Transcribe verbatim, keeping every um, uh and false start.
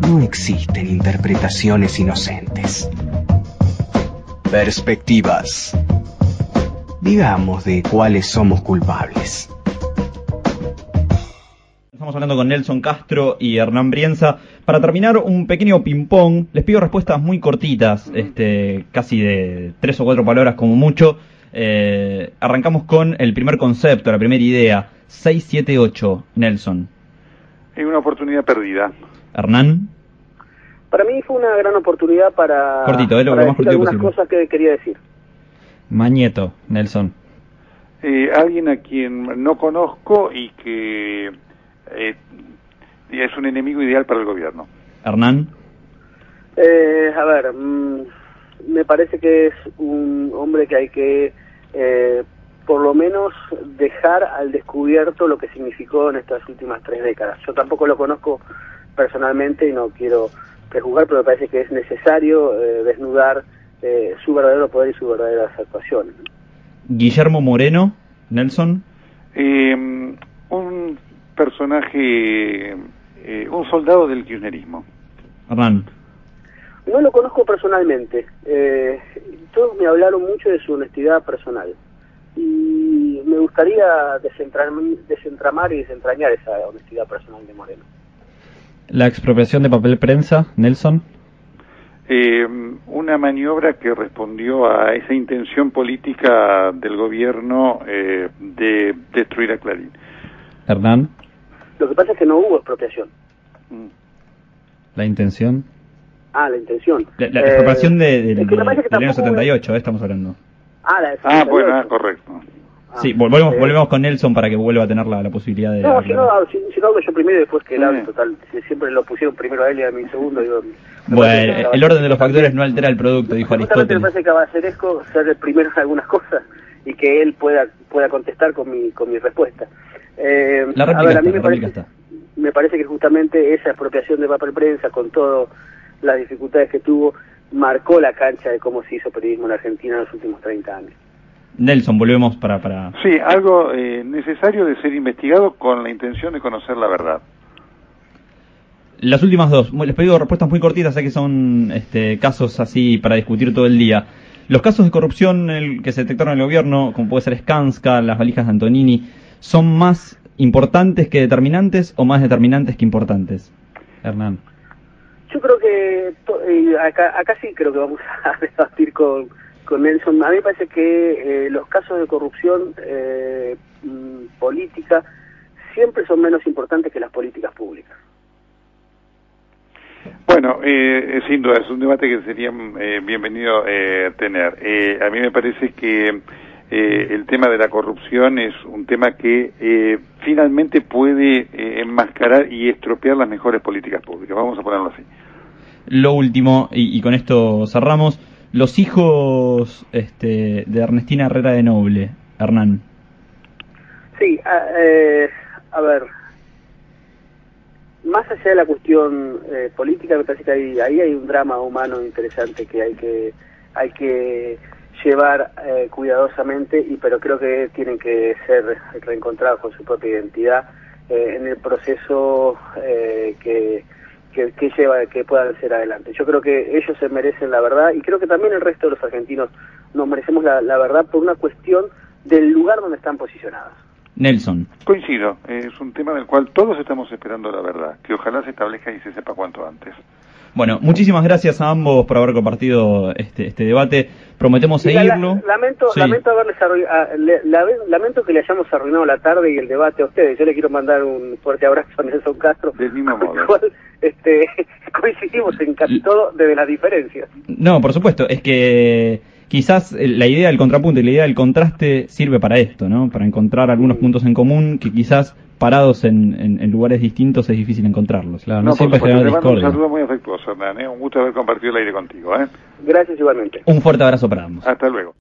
no existen interpretaciones inocentes. Perspectivas. Digamos de cuáles somos culpables. Estamos hablando con Nelson Castro y Hernán Brienza. Para terminar, un pequeño ping-pong. Les pido respuestas muy cortitas, este, casi de tres o cuatro palabras como mucho. Eh, arrancamos con el primer concepto, la primera idea. seis siete ocho, Nelson. Es una oportunidad perdida. Hernán. Para mí fue una gran oportunidad para, cortito, eh, lo para más decir cortito algunas posible. cosas que quería decir. Mañeto, Nelson. Eh, alguien a quien no conozco y que eh, es un enemigo ideal para el gobierno. Hernán. Eh, a ver, mmm, me parece que es un hombre que hay que, eh, por lo menos, dejar al descubierto lo que significó en estas últimas tres décadas. Yo tampoco lo conozco personalmente y no quiero prejuzgar, pero me parece que es necesario eh, desnudar eh, su verdadero poder y sus verdaderas actuaciones. Guillermo Moreno, Nelson. Eh, un personaje, eh, un soldado del kirchnerismo. Hernán. No lo conozco personalmente. Eh, todos me hablaron mucho de su honestidad personal. Y me gustaría desentram- desentramar y desentrañar esa honestidad personal de Moreno. La expropiación de papel prensa, Nelson. Eh, una maniobra que respondió a esa intención política del gobierno eh, de destruir a Clarín. Hernán. Lo que pasa es que no hubo expropiación. Mm. La intención. Ah, la intención. La, la Eh, expropiación de, de, es que me de- parece que del año tampoco setenta y ocho, eh, estamos hablando. Ah, la de Ah, bueno, setenta y ah, ocho. correcto. Ah, Sí, volvemos, eh, volvemos con Nelson para que vuelva a tener la, la posibilidad de... No, si no, si, si no hablo yo primero y después que él Sí. hable, total. Si siempre lo pusieron primero a él y a mí segundo. Digo, me parece Bueno, que el orden de los factores no altera el producto, dijo justamente Aristóteles. me parece caballeresco ser el primero en algunas cosas y que él pueda pueda contestar con mi con mi respuesta. Eh, La a réplica ver, a mí está, me la réplica parece, está. me parece que justamente esa expropiación de papel prensa, con todas las dificultades que tuvo, marcó la cancha de cómo se hizo periodismo en Argentina en los últimos treinta años. Nelson, volvemos para... para... Sí, algo eh, necesario de ser investigado con la intención de conocer la verdad. Las últimas dos. Les pido respuestas muy cortitas, sé que son este, casos así para discutir todo el día. Los casos de corrupción el, que se detectaron en el gobierno, como puede ser Skanska, las valijas de Antonini, ¿son más importantes que determinantes o más determinantes que importantes? Hernán. Yo creo que, to- eh, acá, acá sí creo que vamos a debatir con, con Nelson. A mí me parece que eh, los casos de corrupción eh, mm, política siempre son menos importantes que las políticas públicas. Bueno, eh, sin duda es un debate que sería eh, bienvenido eh, tener. Eh, a mí me parece que eh, el tema de la corrupción es un tema que eh, finalmente puede eh, enmascarar y estropear las mejores políticas públicas. Vamos a ponerlo así. Lo último, y, y con esto cerramos, los hijos este, de Ernestina Herrera de Noble, Hernán. Sí, a, eh, a ver, más allá de la cuestión eh, política, me parece que ahí, ahí hay un drama humano interesante que hay que hay que llevar eh, cuidadosamente, y pero creo que tienen que ser reencontrados con su propia identidad eh, en el proceso eh, que, que, que lleva que puedan ser adelante. Yo creo que ellos se merecen la verdad, y creo que también el resto de los argentinos nos merecemos la, la verdad por una cuestión del lugar donde están posicionados. Nelson. Coincido, eh, es un tema del cual todos estamos esperando la verdad, que ojalá se establezca y se sepa cuanto antes. Bueno, muchísimas gracias a ambos por haber compartido este, este debate. Prometemos Y la- seguirlo. la- lamento, Sí. lamento haberles arrui- a- le- la- lamento que le hayamos arruinado la tarde y el debate a ustedes. Yo le quiero mandar un fuerte abrazo a Nelson Castro. Del mismo con modo. el cual, este, coincidimos en casi todo desde las diferencias. No, por supuesto, es que quizás la idea del contrapunto y la idea del contraste sirve para esto, ¿no? Para encontrar algunos puntos en común que quizás parados en, en, en lugares distintos es difícil encontrarlos. Claro, No, por supuesto, te mando un discordia. saludo muy afectuoso, Hernán, ¿eh? Un gusto haber compartido el aire contigo, ¿eh? Gracias igualmente. Un fuerte abrazo para ambos. Hasta luego.